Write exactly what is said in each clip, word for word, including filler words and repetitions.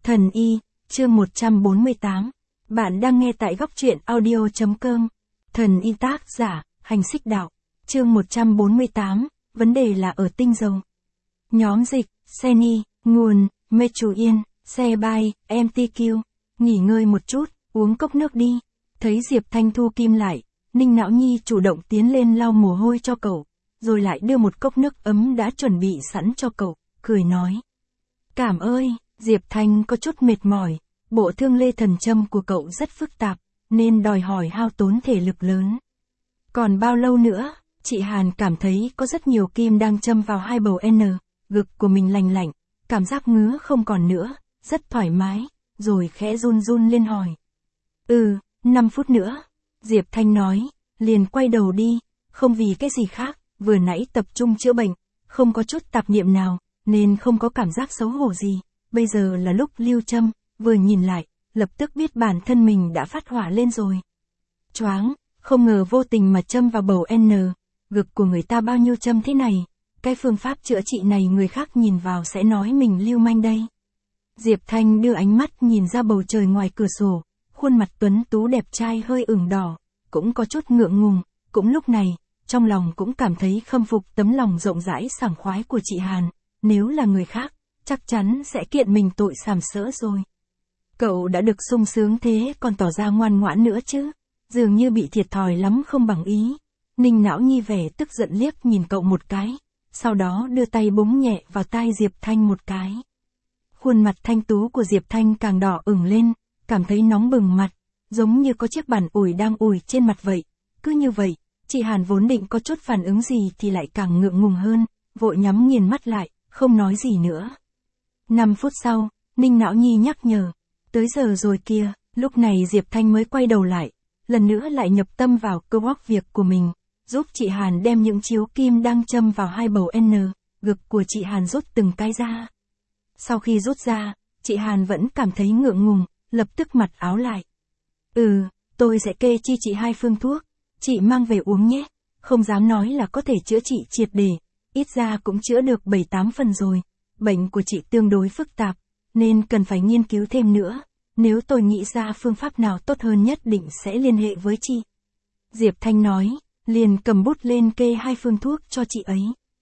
Thần y, chương một trăm bốn mươi tám. Bạn đang nghe tại góc truyện audio.com. Thần y tác giả, Hành Xích Đạo. Chương một trăm bốn mươi tám, vấn đề là ở tinh dầu. Nhóm dịch, Seni, nguồn, Mê Chủ Yên, xe bay, em tê quy. Nghỉ ngơi một chút, uống cốc nước đi. Thấy Diệp Thanh thu kim lại, Ninh Não Nhi chủ động tiến lên lau mồ hôi cho cậu, rồi lại đưa một cốc nước ấm đã chuẩn bị sẵn cho cậu, cười nói. Cảm ơi. Diệp Thanh có chút mệt mỏi, bộ thương lê thần châm của cậu rất phức tạp, nên đòi hỏi hao tốn thể lực lớn. Còn bao lâu nữa? Chị Hàn cảm thấy có rất nhiều kim đang châm vào hai bầu N, ngực của mình lành lạnh, cảm giác ngứa không còn nữa, rất thoải mái, rồi khẽ run run lên hỏi. Ừ, năm phút nữa. Diệp Thanh nói, liền quay đầu đi, không vì cái gì khác, vừa nãy tập trung chữa bệnh, không có chút tạp niệm nào, nên không có cảm giác xấu hổ gì. Bây giờ là lúc lưu châm, vừa nhìn lại, lập tức biết bản thân mình đã phát hỏa lên rồi. Choáng, không ngờ vô tình mà châm vào bầu N, ngực của người ta bao nhiêu châm thế này, cái phương pháp chữa trị này người khác nhìn vào sẽ nói mình lưu manh đây. Diệp Thanh đưa ánh mắt nhìn ra bầu trời ngoài cửa sổ, khuôn mặt tuấn tú đẹp trai hơi ửng đỏ, cũng có chút ngượng ngùng, cũng lúc này, trong lòng cũng cảm thấy khâm phục tấm lòng rộng rãi sảng khoái của chị Hàn, nếu là người khác, chắc chắn sẽ kiện mình tội sàm sỡ rồi. Cậu đã được sung sướng thế còn tỏ ra ngoan ngoãn nữa chứ, dường như bị thiệt thòi lắm không bằng ý. Ninh Não Nhi vẻ tức giận liếc nhìn cậu một cái, sau đó đưa tay búng nhẹ vào tai Diệp Thanh một cái. Khuôn mặt thanh tú của Diệp Thanh càng đỏ ửng lên, cảm thấy nóng bừng mặt, giống như có chiếc bàn ủi đang ủi trên mặt vậy. Cứ như vậy, chị Hàn vốn định có chút phản ứng gì thì lại càng ngượng ngùng hơn, vội nhắm nghiền mắt lại, không nói gì nữa. Năm phút sau, Ninh Não Nhi nhắc nhở, tới giờ rồi kia, lúc này Diệp Thanh mới quay đầu lại, lần nữa lại nhập tâm vào cơ bóc việc của mình, giúp chị Hàn đem những chiếu kim đang châm vào hai bầu N, ngực của chị Hàn rút từng cái ra. Sau khi rút ra, chị Hàn vẫn cảm thấy ngượng ngùng, lập tức mặc áo lại. Ừ, tôi sẽ kê chi chị hai phương thuốc, chị mang về uống nhé, không dám nói là có thể chữa trị triệt để, ít ra cũng chữa được bảy tám phần rồi. Bệnh của chị tương đối phức tạp, nên cần phải nghiên cứu thêm nữa. Nếu tôi nghĩ ra phương pháp nào tốt hơn nhất định sẽ liên hệ với chị. Diệp Thanh nói, liền cầm bút lên kê hai phương thuốc cho chị ấy.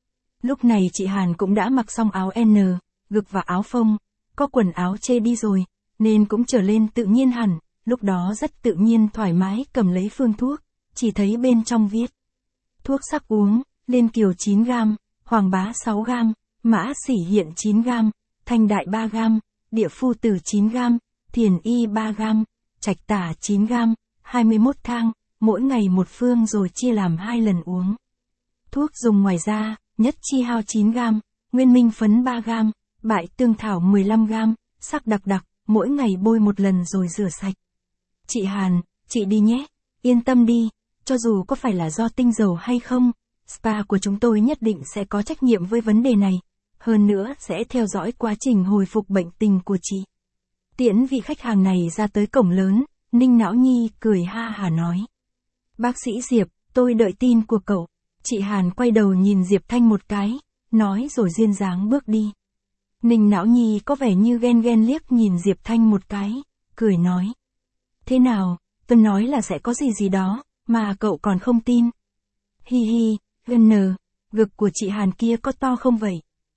Lúc này chị Hàn cũng đã mặc xong áo N, ngực và áo phông, có quần áo chê đi rồi, nên cũng trở lên tự nhiên hẳn, lúc đó rất tự nhiên thoải mái cầm lấy phương thuốc, chỉ thấy bên trong viết. Thuốc sắc uống, Liên Kiều chín gam, Hoàng Bá sáu gam. Mã Sỉ Hiện chín gam, Thanh Đại ba gam, Địa Phu Tử chín gam, Thiền Y ba gam, Trạch Tả chín gam, hai mươi mốt thang, mỗi ngày một phương rồi chia làm hai lần uống. Thuốc dùng ngoài da, Nhất Chi Hao chín gam, Nguyên Minh Phấn ba gam, Bại Tương Thảo mười lăm gam, Sắc Đặc Đặc, mỗi ngày bôi một lần rồi rửa sạch. Chị Hàn, chị đi nhé, yên tâm đi, cho dù có phải là do tinh dầu hay không, spa của chúng tôi nhất định sẽ có trách nhiệm với vấn đề này. Hơn nữa sẽ theo dõi quá trình hồi phục bệnh tình của chị. Tiễn vị khách hàng này ra tới cổng lớn, Ninh Não Nhi cười ha hả nói. Bác sĩ Diệp, tôi đợi tin của cậu. Chị Hàn quay đầu nhìn Diệp Thanh một cái, nói rồi duyên dáng bước đi. Ninh Não Nhi có vẻ như ghen ghen liếc nhìn Diệp Thanh một cái, cười nói. Thế nào, tôi nói là sẽ có gì gì đó, mà cậu còn không tin. Hi hi, gần nờ, ngực của chị Hàn kia có to không vậy?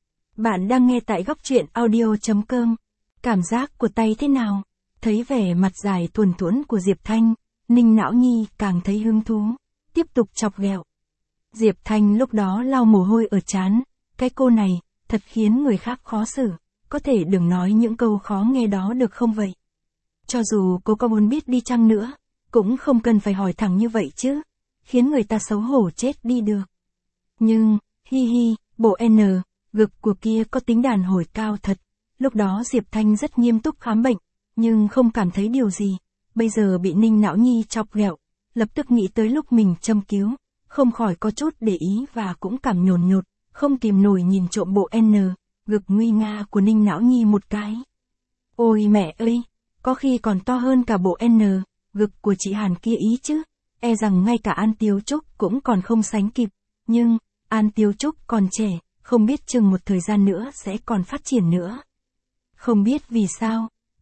Bạn đang nghe tại góc truyện audio.com. Cảm giác của tay thế nào? Thấy vẻ mặt dài thuần thuẫn của Diệp Thanh, Ninh Não Nhi càng thấy hứng thú, tiếp tục chọc ghẹo. Diệp Thanh lúc đó lau mồ hôi ở trán, cái cô này, thật khiến người khác khó xử, có thể đừng nói những câu khó nghe đó được không vậy? Cho dù cô có muốn biết đi chăng nữa, cũng không cần phải hỏi thẳng như vậy chứ, khiến người ta xấu hổ chết đi được. Nhưng, hi hi, bộ N, ngực của kia có tính đàn hồi cao thật. Lúc đó Diệp Thanh rất nghiêm túc khám bệnh, nhưng không cảm thấy điều gì. Bây giờ bị Ninh Não Nhi chọc ghẹo, lập tức nghĩ tới lúc mình châm cứu, không khỏi có chút để ý và cũng cảm nhồn nhột, không kìm nổi nhìn trộm bộ N, ngực nguy nga của Ninh Não Nhi một cái. Ôi mẹ ơi, có khi còn to hơn cả bộ N, ngực của chị Hàn kia ý chứ, e rằng ngay cả An Tiếu Trúc cũng còn không sánh kịp, nhưng, An Tiếu Trúc còn trẻ. Không biết chừng một thời gian nữa sẽ còn phát triển nữa. Không biết vì sao,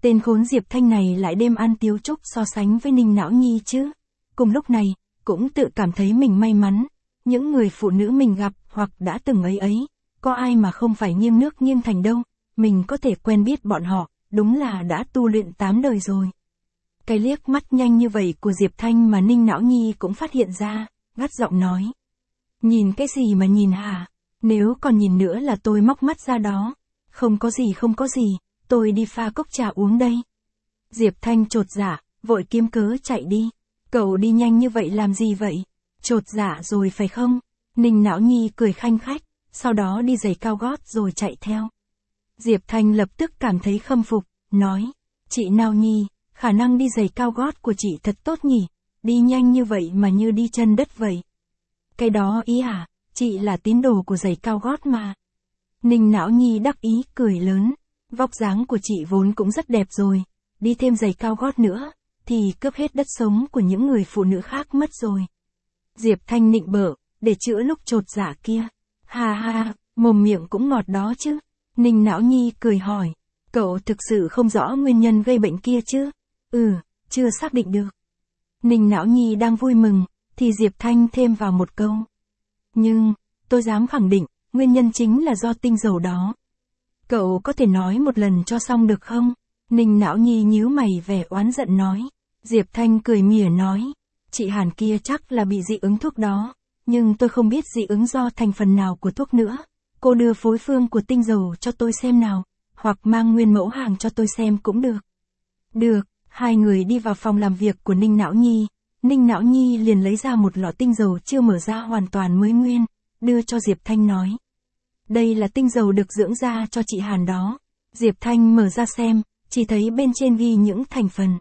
Tên khốn Diệp Thanh này lại đêm ăn tiếu trúc so sánh với Ninh Não Nhi chứ. Cùng lúc này, cũng tự cảm thấy mình may mắn. Những người phụ nữ mình gặp hoặc đã từng ấy ấy, có ai mà không phải nghiêng nước nghiêng thành đâu. Mình có thể quen biết bọn họ, đúng là đã tu luyện tám đời rồi. Cái liếc mắt nhanh như vậy của Diệp Thanh mà Ninh Não Nhi cũng phát hiện ra, gắt giọng nói. Nhìn cái gì mà nhìn hả? Nếu còn nhìn nữa là tôi móc mắt ra đó. Không có gì không có gì, tôi đi pha cốc trà uống đây. Diệp Thanh chột dạ, vội kiếm cớ chạy đi. Cậu đi nhanh như vậy làm gì vậy? Chột dạ rồi phải không? Ninh Não Nhi cười khanh khách, sau đó đi giày cao gót rồi chạy theo. Diệp Thanh lập tức cảm thấy khâm phục, nói. Chị Não Nhi, khả năng đi giày cao gót của chị thật tốt nhỉ, đi nhanh như vậy mà như đi chân đất vậy. Cái đó ý à, chị là tín đồ của giày cao gót mà. Ninh Não Nhi đắc ý cười lớn, vóc dáng của chị vốn cũng rất đẹp rồi, đi thêm giày cao gót nữa, thì cướp hết đất sống của những người phụ nữ khác mất rồi. Diệp Thanh nịnh bợ, để chữa lúc chột dạ kia. Ha ha, mồm miệng cũng ngọt đó chứ. Ninh Não Nhi cười hỏi, cậu thực sự không rõ nguyên nhân gây bệnh kia chứ? Ừ, chưa xác định được. Ninh Não Nhi đang vui mừng, thì Diệp Thanh thêm vào một câu. Nhưng, tôi dám khẳng định, nguyên nhân chính là do tinh dầu đó. Cậu có thể nói một lần cho xong được không? Ninh Não Nhi nhíu mày vẻ oán giận nói. Diệp Thanh cười mỉa nói. Chị Hàn kia chắc là bị dị ứng thuốc đó. Nhưng tôi không biết dị ứng do thành phần nào của thuốc nữa. Cô đưa phối phương của tinh dầu cho tôi xem nào. Hoặc mang nguyên mẫu hàng cho tôi xem cũng được. Được, hai người đi vào phòng làm việc của Ninh Não Nhi. Ninh Não Nhi liền lấy ra một lọ tinh dầu chưa mở ra hoàn toàn mới nguyên, đưa cho Diệp Thanh nói. Đây là tinh dầu được dưỡng da cho chị Hàn đó. Diệp Thanh mở ra xem, chỉ thấy bên trên ghi những thành phần.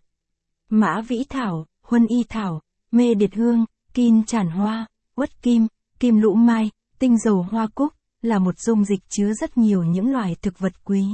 Mã vĩ thảo, huân y thảo, mê điệt hương, kim chản hoa, uất kim, kim lũ mai, tinh dầu hoa cúc, là một dung dịch chứa rất nhiều những loài thực vật quý.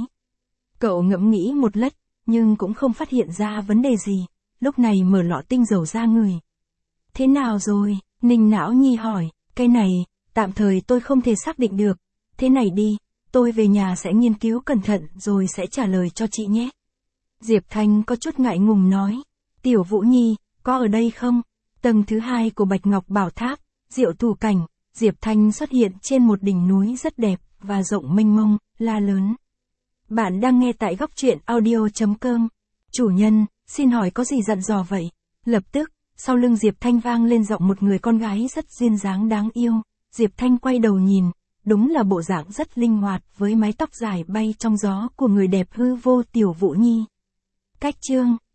Cậu ngẫm nghĩ một lát, nhưng cũng không phát hiện ra vấn đề gì, lúc này mở lọ tinh dầu ra người. Thế nào rồi? Ninh Não Nhi hỏi, cái này, tạm thời tôi không thể xác định được. Thế này đi, tôi về nhà sẽ nghiên cứu cẩn thận rồi sẽ trả lời cho chị nhé. Diệp Thanh có chút ngại ngùng nói. Tiểu Vũ Nhi, có ở đây không? Tầng thứ hai của Bạch Ngọc Bảo Tháp, Diệu Thủ Cảnh, Diệp Thanh xuất hiện trên một đỉnh núi rất đẹp và rộng mênh mông, la lớn. Bạn đang nghe tại góc truyện audio chấm com. Chủ nhân, xin hỏi có gì dặn dò vậy? Lập tức, sau lưng Diệp Thanh vang lên giọng một người con gái rất duyên dáng đáng yêu. Diệp Thanh quay đầu nhìn, đúng là bộ dạng rất linh hoạt với mái tóc dài bay trong gió của người đẹp hư vô Tiểu Vũ Nhi. Cách chương